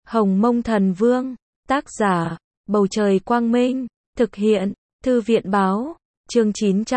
Hồng Mông Thần Vương, tác giả, Bầu Trời Quang Minh, thực hiện, Thư viện Báo, chương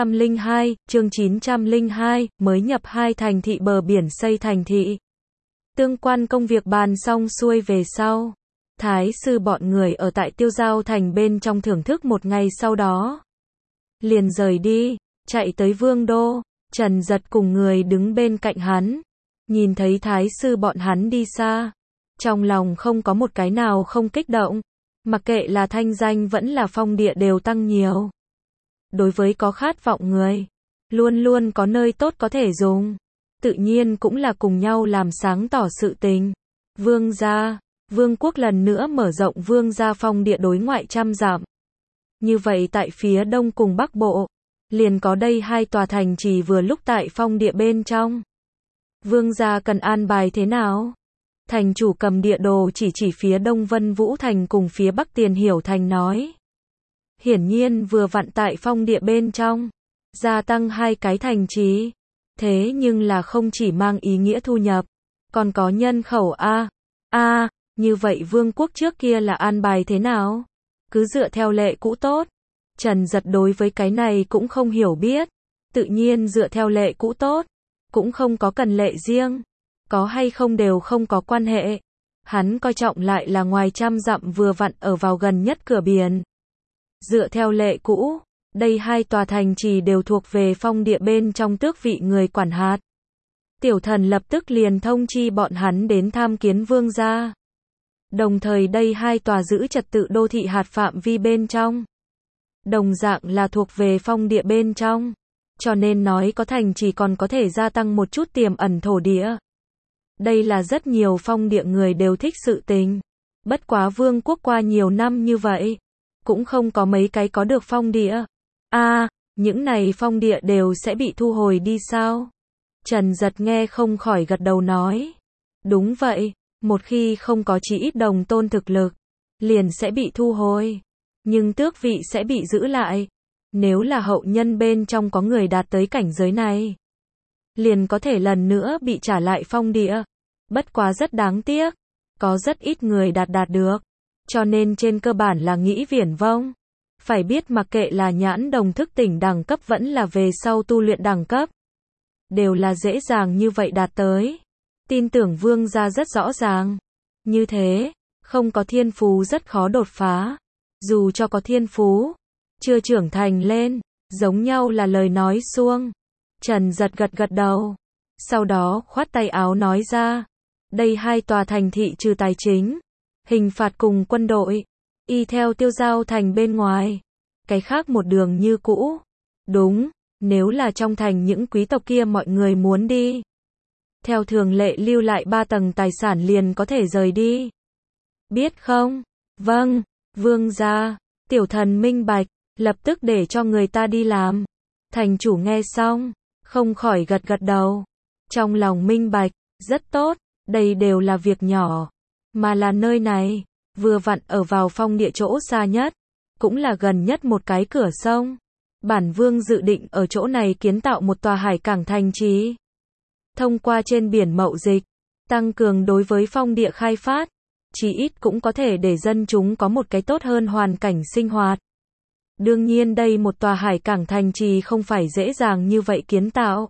902, mới nhập 2 thành thị bờ biển xây thành thị. Tương quan công việc bàn xong xuôi về sau. Thái sư bọn người ở tại Tiêu Giao Thành bên trong thưởng thức một ngày sau đó. Liền rời đi, chạy tới Vương Đô, Trần Giật cùng người đứng bên cạnh hắn. Nhìn thấy Thái sư bọn hắn đi xa. Trong lòng không có một cái nào không kích động. Mặc kệ là thanh danh vẫn là phong địa đều tăng nhiều. Đối với có khát vọng người, luôn luôn có nơi tốt có thể dùng. Tự nhiên cũng là cùng nhau làm sáng tỏ sự tình. Vương gia, vương quốc lần nữa mở rộng vương gia phong địa đối ngoại 100 dặm. Như vậy tại phía đông cùng bắc bộ, liền có đây 2 tòa thành trì vừa lúc tại phong địa bên trong. Vương gia cần an bài thế nào? Thành chủ cầm địa đồ chỉ phía đông Vân Vũ Thành cùng phía bắc Tiền Hiểu Thành nói. Hiển nhiên vừa vặn tại phong địa bên trong, gia tăng 2 cái thành trì. Thế nhưng là không chỉ mang ý nghĩa thu nhập, còn có nhân khẩu như vậy vương quốc trước kia là an bài thế nào? Cứ dựa theo lệ cũ tốt. Trần Giật đối với cái này cũng không hiểu biết. Tự nhiên dựa theo lệ cũ tốt, cũng không có cần lệ riêng. Có hay không đều không có quan hệ. Hắn coi trọng lại là ngoài 100 dặm vừa vặn ở vào gần nhất cửa biển. Dựa theo lệ cũ, đây 2 tòa thành trì đều thuộc về phong địa bên trong tước vị người quản hạt. Tiểu thần lập tức liền thông chi bọn hắn đến tham kiến vương gia. Đồng thời đây 2 tòa giữ trật tự đô thị hạt phạm vi bên trong. Đồng dạng là thuộc về phong địa bên trong. Cho nên nói có thành trì còn có thể gia tăng một chút tiềm ẩn thổ địa. Đây là rất nhiều phong địa người đều thích sự tình. Bất quá vương quốc qua nhiều năm như vậy, cũng không có mấy cái có được phong địa. Những này phong địa đều sẽ bị thu hồi đi sao? Trần Giật nghe không khỏi gật đầu nói. Đúng vậy, một khi không có chí ít đồng tôn thực lực, liền sẽ bị thu hồi. Nhưng tước vị sẽ bị giữ lại. Nếu là hậu nhân bên trong có người đạt tới cảnh giới này, liền có thể lần nữa bị trả lại phong địa. Bất quá rất đáng tiếc, có rất ít người đạt được. Cho nên trên cơ bản là nghĩ viển vông. Phải biết mặc kệ là nhãn đồng thức tỉnh đẳng cấp vẫn là về sau tu luyện đẳng cấp, đều là dễ dàng như vậy đạt tới. Tin tưởng vương gia rất rõ ràng. Như thế, không có thiên phú rất khó đột phá. Dù cho có thiên phú, chưa trưởng thành lên, giống nhau là lời nói suông. Trần Giật gật đầu. Sau đó khoát tay áo nói ra. Đây 2 tòa thành thị trừ tài chính, hình phạt cùng quân đội, y theo Tiêu Giao Thành bên ngoài. Cái khác một đường như cũ. Đúng, nếu là trong thành những quý tộc kia mọi người muốn đi, theo thường lệ lưu lại 3 tầng tài sản liền có thể rời đi. Biết không? Vâng, vương gia. Tiểu thần minh bạch, lập tức để cho người ta đi làm. Thành chủ nghe xong, không khỏi gật đầu. Trong lòng minh bạch, rất tốt, đây đều là việc nhỏ. Mà là nơi này, vừa vặn ở vào phong địa chỗ xa nhất, cũng là gần nhất một cái cửa sông. Bản vương dự định ở chỗ này kiến tạo một tòa hải cảng thành trì. Thông qua trên biển mậu dịch, tăng cường đối với phong địa khai phát, chí ít cũng có thể để dân chúng có một cái tốt hơn hoàn cảnh sinh hoạt. Đương nhiên đây một tòa hải cảng thành trì không phải dễ dàng như vậy kiến tạo.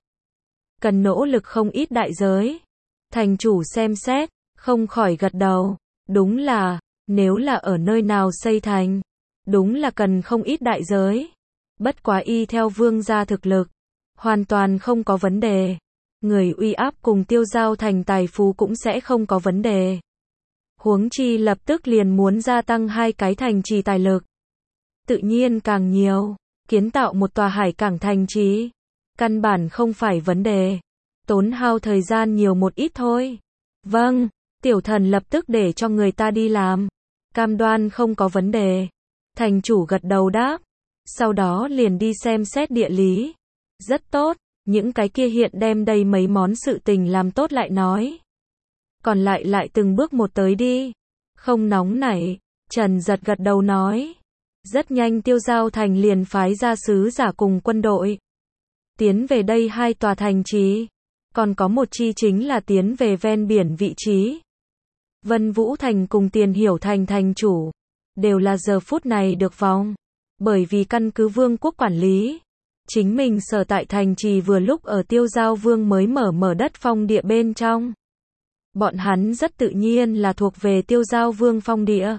Cần nỗ lực không ít đại giới. Thành chủ xem xét, không khỏi gật đầu. Đúng là, nếu là ở nơi nào xây thành, đúng là cần không ít đại giới. Bất quá y theo vương gia thực lực, hoàn toàn không có vấn đề. Người uy áp cùng Tiêu Giao Thành tài phú cũng sẽ không có vấn đề. Huống chi lập tức liền muốn gia tăng 2 cái thành trì tài lực. Tự nhiên càng nhiều, kiến tạo một tòa hải cảng thành trì, căn bản không phải vấn đề. Tốn hao thời gian nhiều một ít thôi. Vâng, tiểu thần lập tức để cho người ta đi làm. Cam đoan không có vấn đề. Thành chủ gật đầu đáp. Sau đó liền đi xem xét địa lý. Rất tốt, những cái kia hiện đem đây mấy món sự tình làm tốt lại nói. Còn lại từng bước một tới đi. Không nóng nảy, Trần Giật gật đầu nói. Rất nhanh Tiêu Giao Thành liền phái ra sứ giả cùng quân đội. Tiến về đây 2 tòa thành trì. Còn có một chi chính là tiến về ven biển vị trí. Vân Vũ Thành cùng Tiền Hiểu Thành thành chủ, đều là giờ phút này được vong. Bởi vì căn cứ vương quốc quản lý, chính mình sở tại thành trì vừa lúc ở Tiêu Giao Vương mới mở đất phong địa bên trong. Bọn hắn rất tự nhiên là thuộc về Tiêu Giao Vương phong địa.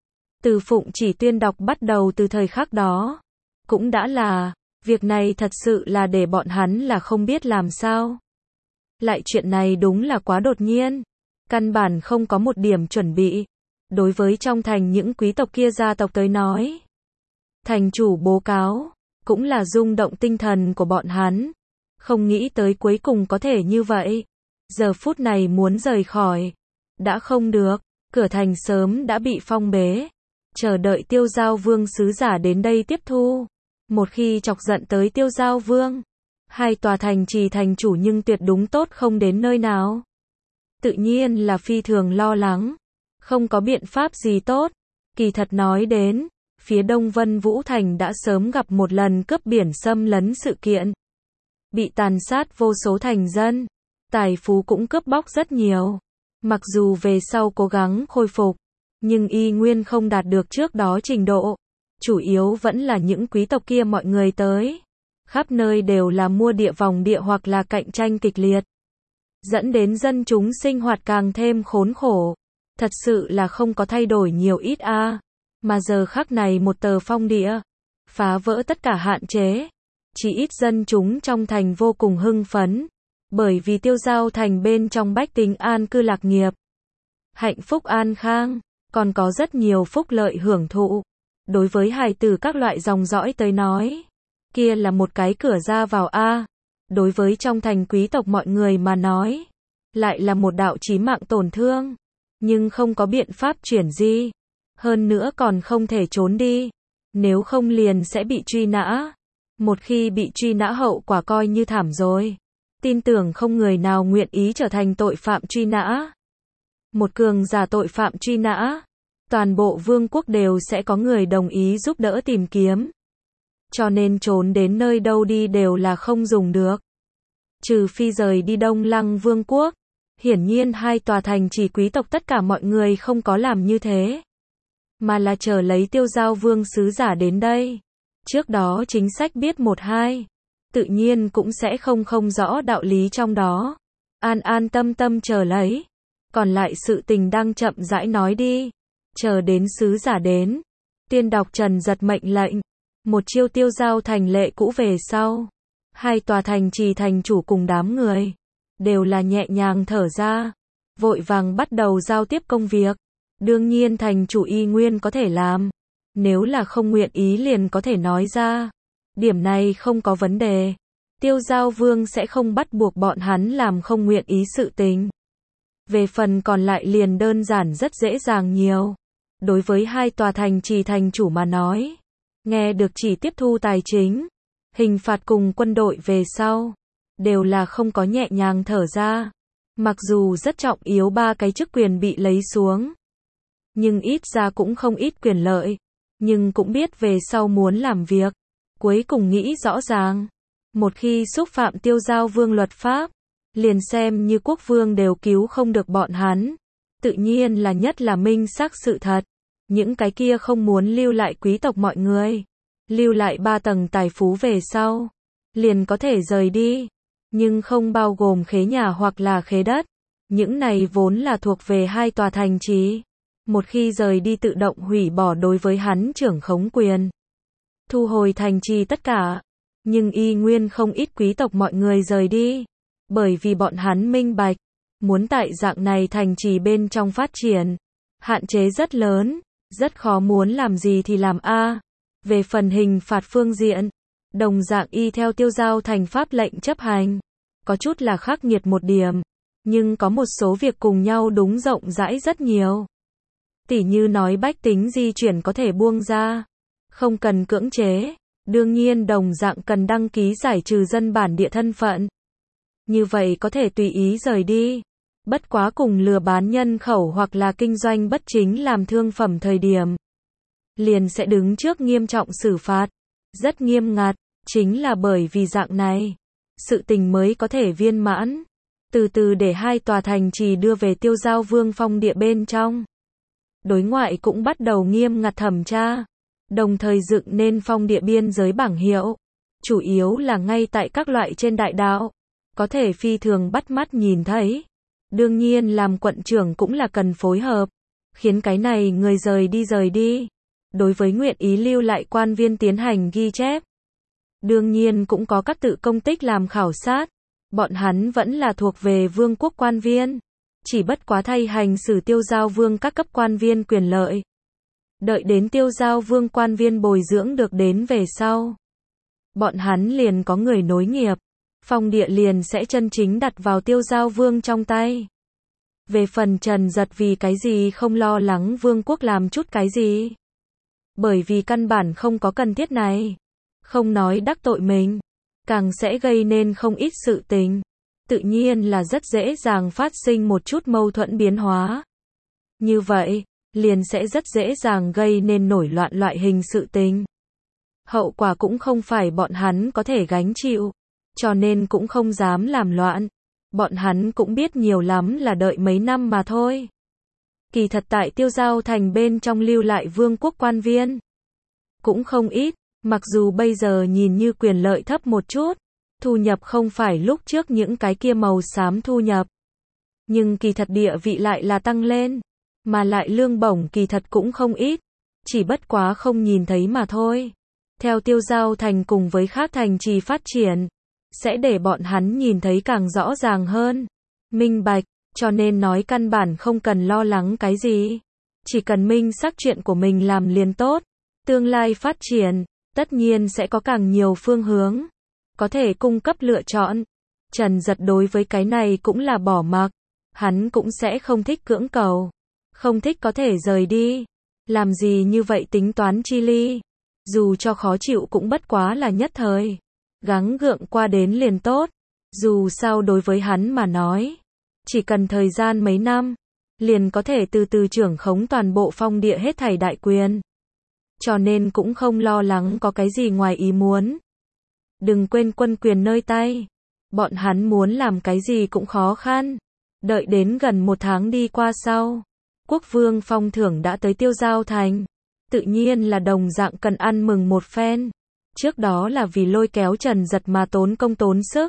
Từ Phụng Chỉ tuyên đọc bắt đầu từ thời khắc đó, cũng đã là, việc này thật sự là để bọn hắn là không biết làm sao. Lại chuyện này đúng là quá đột nhiên, căn bản không có một điểm chuẩn bị. Đối với trong thành những quý tộc kia gia tộc tới nói, thành chủ báo cáo, cũng là rung động tinh thần của bọn hắn. Không nghĩ tới cuối cùng có thể như vậy. Giờ phút này muốn rời khỏi, đã không được, cửa thành sớm đã bị phong bế. Chờ đợi Tiêu Giao Vương sứ giả đến đây tiếp thu. Một khi chọc giận tới Tiêu Giao Vương, hai tòa thành trì thành chủ nhưng tuyệt đúng tốt không đến nơi nào. Tự nhiên là phi thường lo lắng. Không có biện pháp gì tốt. Kỳ thật nói đến, phía đông Vân Vũ Thành đã sớm gặp một lần cướp biển xâm lấn sự kiện. Bị tàn sát vô số thành dân. Tài phú cũng cướp bóc rất nhiều. Mặc dù về sau cố gắng khôi phục, nhưng y nguyên không đạt được trước đó trình độ. Chủ yếu vẫn là những quý tộc kia mọi người tới. Khắp nơi đều là mua địa vòng địa hoặc là cạnh tranh kịch liệt. Dẫn đến dân chúng sinh hoạt càng thêm khốn khổ. Thật sự là không có thay đổi nhiều ít a. Mà giờ khắc này một tờ phong địa, phá vỡ tất cả hạn chế. Chỉ ít dân chúng trong thành vô cùng hưng phấn. Bởi vì Tiêu Giao Thành bên trong bách tính an cư lạc nghiệp. Hạnh phúc an khang, còn có rất nhiều phúc lợi hưởng thụ. Đối với hài tử các loại dòng dõi tới nói, kia là một cái cửa ra vào a. Đối với trong thành quý tộc mọi người mà nói, lại là một đạo chí mạng tổn thương. Nhưng không có biện pháp chuyển di. Hơn nữa còn không thể trốn đi. Nếu không liền sẽ bị truy nã. Một khi bị truy nã hậu quả coi như thảm rồi. Tin tưởng không người nào nguyện ý trở thành tội phạm truy nã. Một cường giả tội phạm truy nã, toàn bộ vương quốc đều sẽ có người đồng ý giúp đỡ tìm kiếm. Cho nên trốn đến nơi đâu đi đều là không dùng được. Trừ phi rời đi Đông Lăng Vương quốc. Hiển nhiên hai tòa thành chỉ quý tộc tất cả mọi người không có làm như thế. Mà là chờ lấy Tiêu Giao Vương sứ giả đến đây. Trước đó chính sách biết một hai. Tự nhiên cũng sẽ không rõ đạo lý trong đó. An tâm chờ lấy. Còn lại sự tình đang chậm rãi nói đi. Chờ đến sứ giả đến. Tiên đọc Trần giật mệnh lệnh. Một chiêu Tiêu Giao Thành lệ cũ về sau. Hai tòa thành trì thành chủ cùng đám người. Đều là nhẹ nhàng thở ra. Vội vàng bắt đầu giao tiếp công việc. Đương nhiên thành chủ y nguyên có thể làm. Nếu là không nguyện ý liền có thể nói ra. Điểm này không có vấn đề. Tiêu Giao Vương sẽ không bắt buộc bọn hắn làm không nguyện ý sự tình. Về phần còn lại liền đơn giản rất dễ dàng nhiều. Đối với hai tòa thành trì thành chủ mà nói, nghe được chỉ tiếp thu tài chính, hình phạt cùng quân đội về sau, đều là không có nhẹ nhàng thở ra. Mặc dù rất trọng yếu ba cái chức quyền bị lấy xuống, nhưng ít ra cũng không ít quyền lợi. Nhưng cũng biết về sau muốn làm việc. Cuối cùng nghĩ rõ ràng. Một khi xúc phạm Tiêu Giao Vương luật pháp, liền xem như quốc vương đều cứu không được bọn hắn. Tự nhiên là nhất là minh xác sự thật. Những cái kia không muốn lưu lại quý tộc mọi người. Lưu lại 3 tầng tài phú về sau. Liền có thể rời đi. Nhưng không bao gồm khế nhà hoặc là khế đất. Những này vốn là thuộc về hai tòa thành trì. Một khi rời đi tự động hủy bỏ đối với hắn trưởng khống quyền. Thu hồi thành trì tất cả. Nhưng y nguyên không ít quý tộc mọi người rời đi. Bởi vì bọn hắn minh bạch. Muốn tại dạng này thành trì bên trong phát triển. Hạn chế rất lớn. Rất khó muốn làm gì thì làm a. Về phần hình phạt phương diện. Đồng dạng y theo Tiêu Giao Thành pháp lệnh chấp hành. Có chút là khắc nghiệt một điểm. Nhưng có một số việc cùng nhau đúng rộng rãi rất nhiều. Tỉ như nói bách tính di chuyển có thể buông ra. Không cần cưỡng chế. Đương nhiên đồng dạng cần đăng ký giải trừ dân bản địa thân phận. Như vậy có thể tùy ý rời đi. Bất quá cùng lừa bán nhân khẩu hoặc là kinh doanh bất chính làm thương phẩm thời điểm. Liền sẽ đứng trước nghiêm trọng xử phạt. Rất nghiêm ngặt. Chính là bởi vì dạng này. Sự tình mới có thể viên mãn. từ từ để hai tòa thành trì đưa về Tiêu Giao Vương phong địa bên trong. Đối ngoại cũng bắt đầu nghiêm ngặt thẩm tra, đồng thời dựng nên phong địa biên giới bảng hiệu, chủ yếu là ngay tại các loại trên đại đạo, có thể phi thường bắt mắt nhìn thấy. Đương nhiên làm quận trưởng cũng là cần phối hợp, khiến cái này người rời đi. Đối với nguyện ý lưu lại quan viên tiến hành ghi chép. Đương nhiên cũng có các tự công tích làm khảo sát, bọn hắn vẫn là thuộc về vương quốc quan viên, chỉ bất quá thay hành xử Tiêu Giao Vương các cấp quan viên quyền lợi. Đợi đến Tiêu Giao Vương quan viên bồi dưỡng được đến về sau, bọn hắn liền có người nối nghiệp, phong địa liền sẽ chân chính đặt vào Tiêu Giao Vương trong tay. Về phần Trần Giật vì cái gì không lo lắng vương quốc làm chút cái gì? Bởi vì căn bản không có cần thiết này. Không nói đắc tội mình, càng sẽ gây nên không ít sự tình. Tự nhiên là rất dễ dàng phát sinh một chút mâu thuẫn biến hóa. Như vậy, liền sẽ rất dễ dàng gây nên nổi loạn loại hình sự tình. Hậu quả cũng không phải bọn hắn có thể gánh chịu, cho nên cũng không dám làm loạn. Bọn hắn cũng biết nhiều lắm là đợi mấy năm mà thôi. Kỳ thật tại Tiêu Giao thành bên trong lưu lại vương quốc quan viên cũng không ít, mặc dù bây giờ nhìn như quyền lợi thấp một chút, thu nhập không phải lúc trước những cái kia màu xám thu nhập. Nhưng kỳ thật địa vị lại là tăng lên, mà lại lương bổng kỳ thật cũng không ít, chỉ bất quá không nhìn thấy mà thôi. Theo Tiêu Giao thành cùng với khác thành trì phát triển, sẽ để bọn hắn nhìn thấy càng rõ ràng hơn, minh bạch, cho nên nói căn bản không cần lo lắng cái gì. Chỉ cần minh xác chuyện của mình làm liền tốt, tương lai phát triển, tất nhiên sẽ có càng nhiều phương hướng, có thể cung cấp lựa chọn. Trần Giật đối với cái này cũng là bỏ mặc, hắn cũng sẽ không thích cưỡng cầu, không thích có thể rời đi, làm gì như vậy tính toán chi ly, dù cho khó chịu cũng bất quá là nhất thời. Gắng gượng qua đến liền tốt, dù sao đối với hắn mà nói, chỉ cần thời gian mấy năm, liền có thể từ từ trưởng khống toàn bộ phong địa hết thảy đại quyền. Cho nên cũng không lo lắng có cái gì ngoài ý muốn. Đừng quên quân quyền nơi tay, bọn hắn muốn làm cái gì cũng khó khăn. Đợi đến gần 1 tháng đi qua sau, quốc vương phong thưởng đã tới Tiêu Giao thành, tự nhiên là đồng dạng cần ăn mừng một phen. Trước đó là vì lôi kéo Trần Giật mà tốn công tốn sức.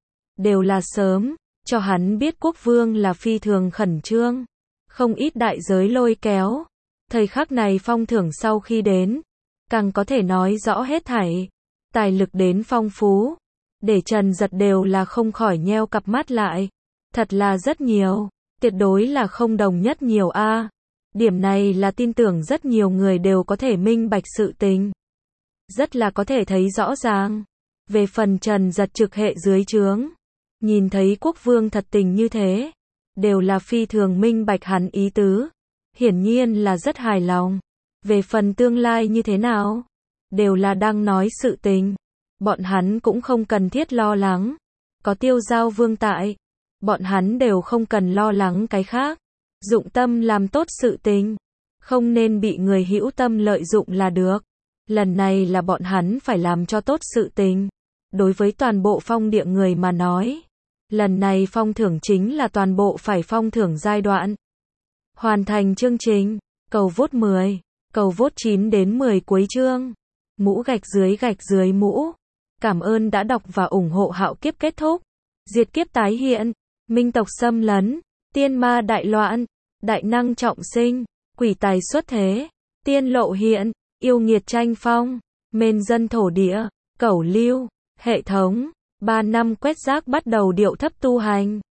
Đều là sớm, cho hắn biết quốc vương là phi thường khẩn trương. Không ít đại giới lôi kéo. Thời khắc này phong thưởng sau khi đến, càng có thể nói rõ hết thảy. Tài lực đến phong phú, để Trần Giật đều là không khỏi nheo cặp mắt lại. Thật là rất nhiều, tuyệt đối là không đồng nhất nhiều a. Điểm này là tin tưởng rất nhiều người đều có thể minh bạch sự tình. Rất là có thể thấy rõ ràng. Về phần Trần Giật trực hệ dưới trướng, nhìn thấy quốc vương thật tình như thế, đều là phi thường minh bạch hắn ý tứ. Hiển nhiên là rất hài lòng. Về phần tương lai như thế nào, đều là đang nói sự tình. Bọn hắn cũng không cần thiết lo lắng. Có Tiêu Giao Vương tại, bọn hắn đều không cần lo lắng cái khác. Dụng tâm làm tốt sự tình, không nên bị người hữu tâm lợi dụng là được. Lần này là bọn hắn phải làm cho tốt sự tình. Đối với toàn bộ phong địa người mà nói, lần này phong thưởng chính là toàn bộ phải phong thưởng giai đoạn. Hoàn thành chương trình, cầu vote 10, cầu vote 9 đến 10 cuối chương. Mũ gạch dưới mũ. Cảm ơn đã đọc và ủng hộ Hạo Kiếp kết thúc. Diệt kiếp tái hiện, minh tộc xâm lấn, tiên ma đại loạn, đại năng trọng sinh, quỷ tài xuất thế, tiên lộ hiện, yêu nghiệt tranh phong, mên dân thổ địa, cẩu lưu, hệ thống, 3 năm quét rác bắt đầu điệu thấp tu hành.